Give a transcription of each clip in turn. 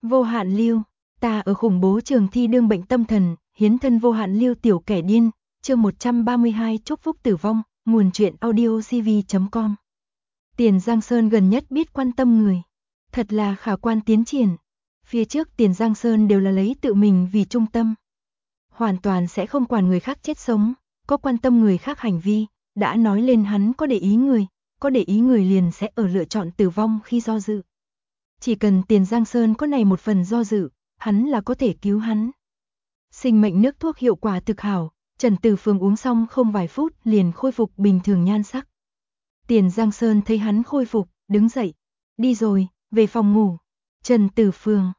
Vô hạn lưu, ta ở khủng bố trường thi đương bệnh tâm thần, hiến thân vô hạn lưu tiểu kẻ điên, chương 132 chúc phúc tử vong, nguồn truyện audio cv.com. Tiền Giang Sơn gần nhất biết quan tâm người, thật là khả quan tiến triển. Phía trước Tiền Giang Sơn đều là lấy tự mình vì trung tâm, hoàn toàn sẽ không quản người khác chết sống, có quan tâm người khác hành vi, đã nói lên hắn có để ý người liền sẽ ở lựa chọn tử vong khi do dự. Chỉ cần Tiền Giang Sơn có này một phần do dự, hắn là có thể cứu hắn. Sinh mệnh nước thuốc hiệu quả thực hảo, Trần Tử Phương uống xong không vài phút liền khôi phục bình thường nhan sắc. Tiền Giang Sơn thấy hắn khôi phục, đứng dậy, đi rồi, về phòng ngủ. Trần Tử Phương,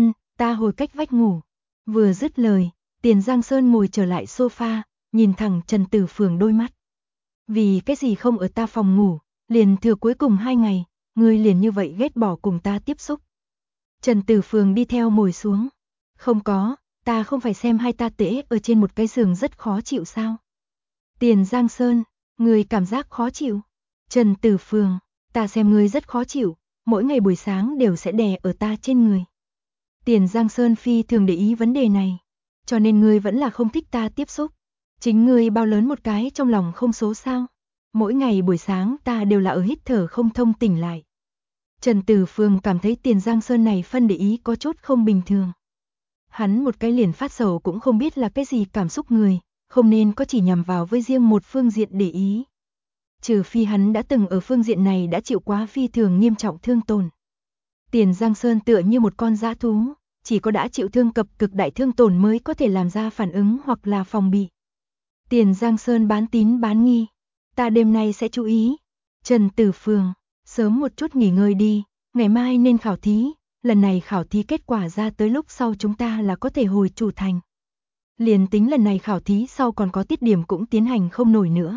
ta hồi cách vách ngủ. Vừa dứt lời, Tiền Giang Sơn ngồi trở lại sofa, nhìn thẳng Trần Tử Phương đôi mắt. Vì cái gì không ở ta phòng ngủ, liền thừa cuối cùng 2 ngày, ngươi liền như vậy ghét bỏ cùng ta tiếp xúc. Trần Tử Phương đi theo ngồi xuống. Không có, ta không phải xem hai ta tễ ở trên một cái giường rất khó chịu sao? Tiền Giang Sơn, ngươi cảm giác khó chịu? Trần Tử Phương, ta xem ngươi rất khó chịu, mỗi ngày buổi sáng đều sẽ đè ở ta trên người. Tiền Giang Sơn phi thường để ý vấn đề này, cho nên ngươi vẫn là không thích ta tiếp xúc. Chính ngươi bao lớn một cái trong lòng không số sao? Mỗi ngày buổi sáng ta đều là ở hít thở không thông tỉnh lại. Trần Tử Phương cảm thấy Tiền Giang Sơn này phân để ý có chút không bình thường. Hắn một cái liền phát sầu cũng không biết là cái gì cảm xúc người, không nên có chỉ nhằm vào với riêng một phương diện để ý. Trừ phi hắn đã từng ở phương diện này đã chịu quá phi thường nghiêm trọng thương tổn. Tiền Giang Sơn tựa như một con dã thú, chỉ có đã chịu thương cập cực đại thương tổn mới có thể làm ra phản ứng hoặc là phòng bị. Tiền Giang Sơn bán tín bán nghi, ta đêm nay sẽ chú ý. Trần Tử Phương, sớm một chút nghỉ ngơi đi, ngày mai nên khảo thí, lần này khảo thí kết quả ra tới lúc sau chúng ta là có thể hồi chủ thành. Liền tính lần này khảo thí sau còn có tiết điểm cũng tiến hành không nổi nữa.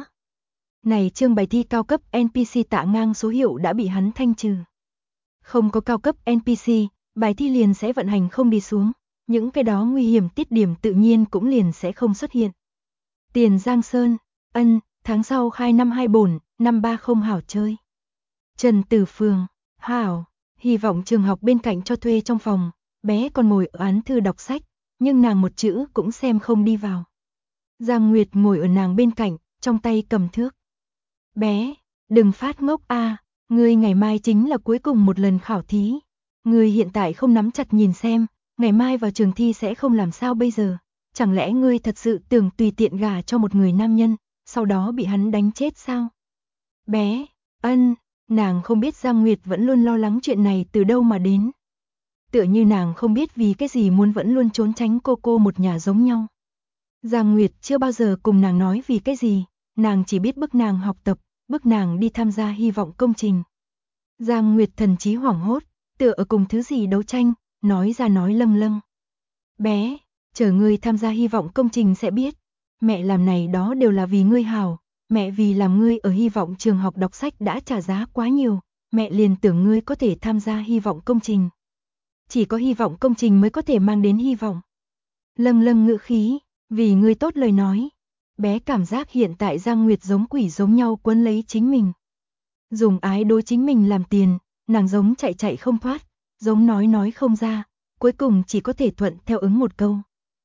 Này chương bài thi cao cấp NPC tạ ngang số hiệu đã bị hắn thanh trừ. Không có cao cấp NPC, bài thi liền sẽ vận hành không đi xuống, những cái đó nguy hiểm tiết điểm tự nhiên cũng liền sẽ không xuất hiện. Tiền Giang Sơn, tháng sau khai năm 2 bổn, năm 3 không hảo chơi. Trần Tử Phương, hảo, hy vọng trường học bên cạnh cho thuê trong phòng, bé còn ngồi ở án thư đọc sách, nhưng nàng một chữ cũng xem không đi vào. Giang Nguyệt ngồi ở nàng bên cạnh, trong tay cầm thước. Bé, đừng phát ngốc a, ngươi ngày mai chính là cuối cùng một lần khảo thí. Ngươi hiện tại không nắm chặt nhìn xem, ngày mai vào trường thi sẽ không làm sao bây giờ. Chẳng lẽ ngươi thật sự tưởng tùy tiện gả cho một người nam nhân, sau đó bị hắn đánh chết sao? Bé, nàng không biết Giang Nguyệt vẫn luôn lo lắng chuyện này từ đâu mà đến. Tựa như nàng không biết vì cái gì muốn vẫn luôn trốn tránh cô một nhà giống nhau. Giang Nguyệt chưa bao giờ cùng nàng nói vì cái gì, nàng chỉ biết bức nàng học tập, bức nàng đi tham gia hy vọng công trình. Giang Nguyệt thần trí hoảng hốt, tựa ở cùng thứ gì đấu tranh, nói ra nói lâng lâng. Bé, chờ ngươi tham gia hy vọng công trình sẽ biết, mẹ làm này đó đều là vì ngươi hảo, mẹ vì làm ngươi ở hy vọng trường học đọc sách đã trả giá quá nhiều, mẹ liền tưởng ngươi có thể tham gia hy vọng công trình. Chỉ có hy vọng công trình mới có thể mang đến hy vọng. Lâng lâng ngữ khí, vì ngươi tốt lời nói. Bé cảm giác hiện tại Giang Nguyệt giống quỷ giống nhau quấn lấy chính mình. Dùng ái đối chính mình làm tiền, nàng giống chạy không thoát, giống nói không ra, cuối cùng chỉ có thể thuận theo ứng một câu.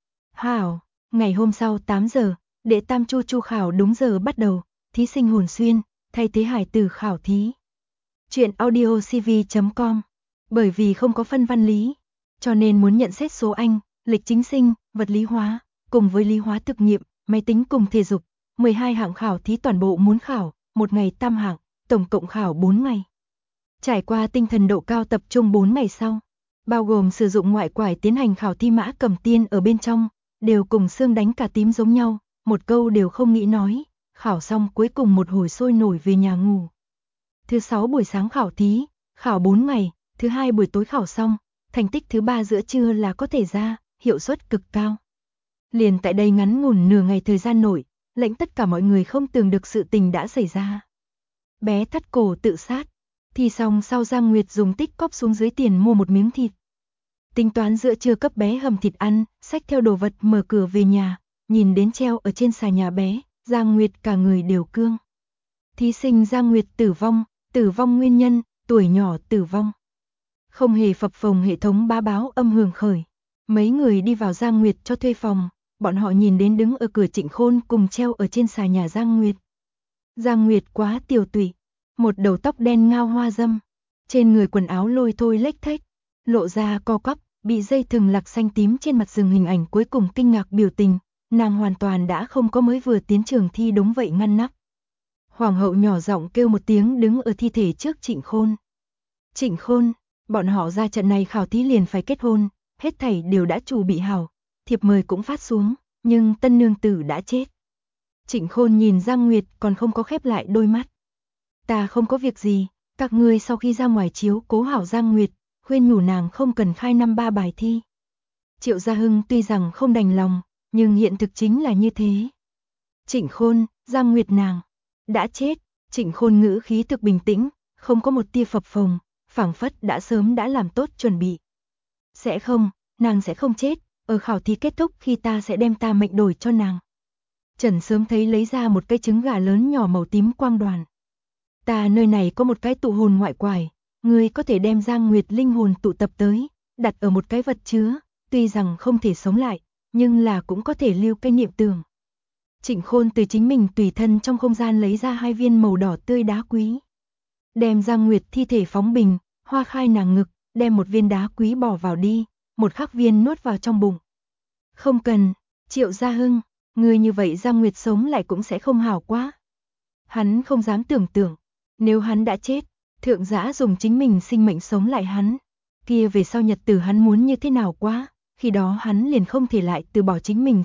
Hảo, ngày hôm sau 8 giờ, đệ tam chu khảo đúng giờ bắt đầu, thí sinh hồn xuyên, thay thế hải tử khảo thí. Chuyện audio cv.com, bởi vì không có phân văn lý, cho nên muốn nhận xét số Anh, lịch chính sinh, vật lý hóa, cùng với lý hóa thực nghiệm, máy tính cùng thể dục, 12 hạng khảo thí toàn bộ muốn khảo, một ngày tam hạng, tổng cộng khảo 4 ngày. Trải qua tinh thần độ cao tập trung 4 ngày sau, bao gồm sử dụng ngoại quải tiến hành khảo thi Mã Cẩm Tiên ở bên trong, đều cùng xương đánh cả tím giống nhau, một câu đều không nghĩ nói, khảo xong cuối cùng một hồi sôi nổi về nhà ngủ. Thứ 6 buổi sáng khảo thí, khảo 4 ngày, thứ 2 buổi tối khảo xong, thành tích thứ 3 giữa trưa là có thể ra, hiệu suất cực cao. Liền tại đây ngắn ngủn nửa ngày thời gian nội, lệnh tất cả mọi người không tưởng được sự tình đã xảy ra. Bé thắt cổ tự sát, thì xong sau Giang Nguyệt dùng tích cóp xuống dưới tiền mua một miếng thịt. Tính toán giữa trưa cấp bé hầm thịt ăn, xách theo đồ vật mở cửa về nhà, nhìn đến treo ở trên xà nhà bé, Giang Nguyệt cả người đều cương. Thí sinh Giang Nguyệt tử vong nguyên nhân, tuổi nhỏ tử vong. Không hề phập phồng, hệ thống bá báo âm hưởng khởi. Mấy người đi vào Giang Nguyệt cho thuê phòng, bọn họ nhìn đến đứng ở cửa Trịnh Khôn cùng treo ở trên xà nhà Giang Nguyệt. Giang Nguyệt quá tiều tụy, một đầu tóc đen ngao hoa dâm, trên người quần áo lôi thôi lếch thếch, lộ ra co quắp, bị dây thừng lạc xanh tím trên mặt dừng hình ảnh cuối cùng kinh ngạc biểu tình, nàng hoàn toàn đã không có mới vừa tiến trường thi đúng vậy ngăn nắp. Hoàng hậu nhỏ giọng kêu một tiếng đứng ở thi thể trước Trịnh Khôn. Trịnh Khôn, bọn họ ra trận này khảo thí liền phải kết hôn, hết thảy đều đã chuẩn bị hảo, thiệp mời cũng phát xuống, nhưng tân nương tử đã chết. Trịnh Khôn nhìn Giang Nguyệt còn không có khép lại đôi mắt. Ta không có việc gì, các ngươi sau khi ra ngoài chiếu cố hảo Giang Nguyệt, khuyên nhủ nàng không cần khai năm 3 bài thi. Triệu Gia Hưng tuy rằng không đành lòng, nhưng hiện thực chính là như thế. Trịnh Khôn, Giang Nguyệt nàng đã chết. Trịnh Khôn ngữ khí thực bình tĩnh, không có một tia phập phồng, phảng phất đã sớm đã làm tốt chuẩn bị. Sẽ không, nàng sẽ không chết, ở khảo thí kết thúc khi ta sẽ đem ta mệnh đổi cho nàng. Trần sớm thấy lấy ra một cái trứng gà lớn nhỏ màu tím quang đoàn. Ta nơi này có một cái tụ hồn ngoại quải, ngươi có thể đem Giang Nguyệt linh hồn tụ tập tới, đặt ở một cái vật chứa, tuy rằng không thể sống lại, nhưng là cũng có thể lưu cái niệm tưởng. Trịnh Khôn từ chính mình tùy thân trong không gian lấy ra 2 viên màu đỏ tươi đá quý. Đem Giang Nguyệt thi thể phóng bình, hoa khai nàng ngực, đem một viên đá quý bỏ vào đi, một khắc viên nuốt vào trong bụng. Không cần, Triệu Gia Hưng, người như vậy Giang Nguyệt sống lại cũng sẽ không hảo quá. Hắn không dám tưởng tượng, nếu hắn đã chết, thượng giả dùng chính mình sinh mệnh sống lại hắn, kia về sau nhật tử hắn muốn như thế nào quá, khi đó hắn liền không thể lại từ bỏ chính mình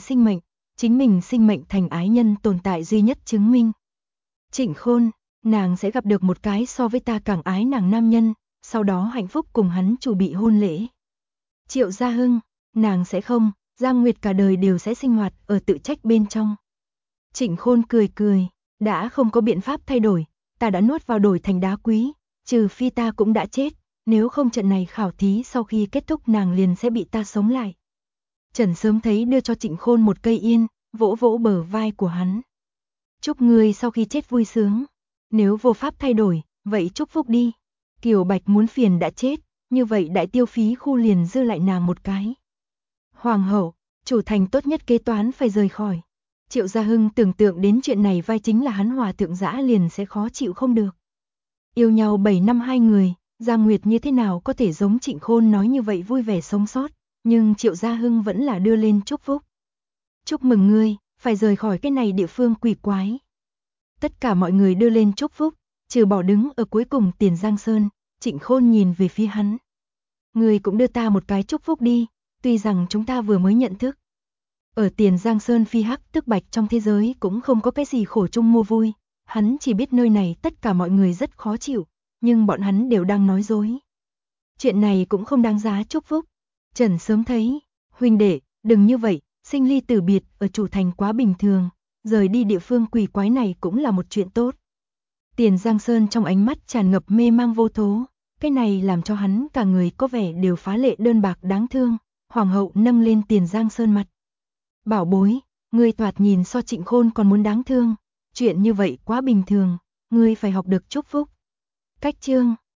sinh mệnh thành ái nhân tồn tại duy nhất chứng minh. Trịnh Khôn, nàng sẽ gặp được một cái so với ta càng ái nàng nam nhân, sau đó hạnh phúc cùng hắn chủ bị hôn lễ. Triệu Gia Hưng, nàng sẽ không, Giang Nguyệt cả đời đều sẽ sinh hoạt ở tự trách bên trong. Trịnh Khôn cười cười, đã không có biện pháp thay đổi, ta đã nuốt vào đổi thành đá quý, trừ phi ta cũng đã chết, nếu không trận này khảo thí sau khi kết thúc nàng liền sẽ bị ta sống lại. Trần sớm thấy đưa cho Trịnh Khôn một cây yên, vỗ vỗ bờ vai của hắn. Chúc ngươi sau khi chết vui sướng, nếu vô pháp thay đổi, vậy chúc phúc đi. Kiều Bạch muốn phiền đã chết, như vậy đại tiêu phí khu liền dư lại nàng một cái. Hoàng hậu, chủ thành tốt nhất kế toán phải rời khỏi. Triệu Gia Hưng tưởng tượng đến chuyện này vai chính là hắn hòa thượng dã liền sẽ khó chịu không được. Yêu nhau 7 năm hai người, Giang Nguyệt như thế nào có thể giống Trịnh Khôn nói như vậy vui vẻ sống sót, nhưng Triệu Gia Hưng vẫn là đưa lên chúc phúc. Chúc mừng ngươi, phải rời khỏi cái này địa phương quỷ quái. Tất cả mọi người đưa lên chúc phúc, trừ bỏ đứng ở cuối cùng Tiền Giang Sơn, Trịnh Khôn nhìn về phía hắn. Ngươi cũng đưa ta một cái chúc phúc đi, tuy rằng chúng ta vừa mới nhận thức. Ở Tiền Giang Sơn phi hắc tức bạch trong thế giới cũng không có cái gì khổ chung mua vui, hắn chỉ biết nơi này tất cả mọi người rất khó chịu, nhưng bọn hắn đều đang nói dối. Chuyện này cũng không đáng giá chúc phúc. Trần sớm thấy, huynh đệ, đừng như vậy, sinh ly tử biệt ở chủ thành quá bình thường, rời đi địa phương quỷ quái này cũng là một chuyện tốt. Tiền Giang Sơn trong ánh mắt tràn ngập mê mang vô thố, cái này làm cho hắn cả người có vẻ đều phá lệ đơn bạc đáng thương. Hoàng hậu nâng lên Tiền Giang Sơn mặt. Bảo bối, ngươi thoạt nhìn so Trịnh Khôn còn muốn đáng thương, chuyện như vậy quá bình thường, ngươi phải học được chúc phúc. Cách chương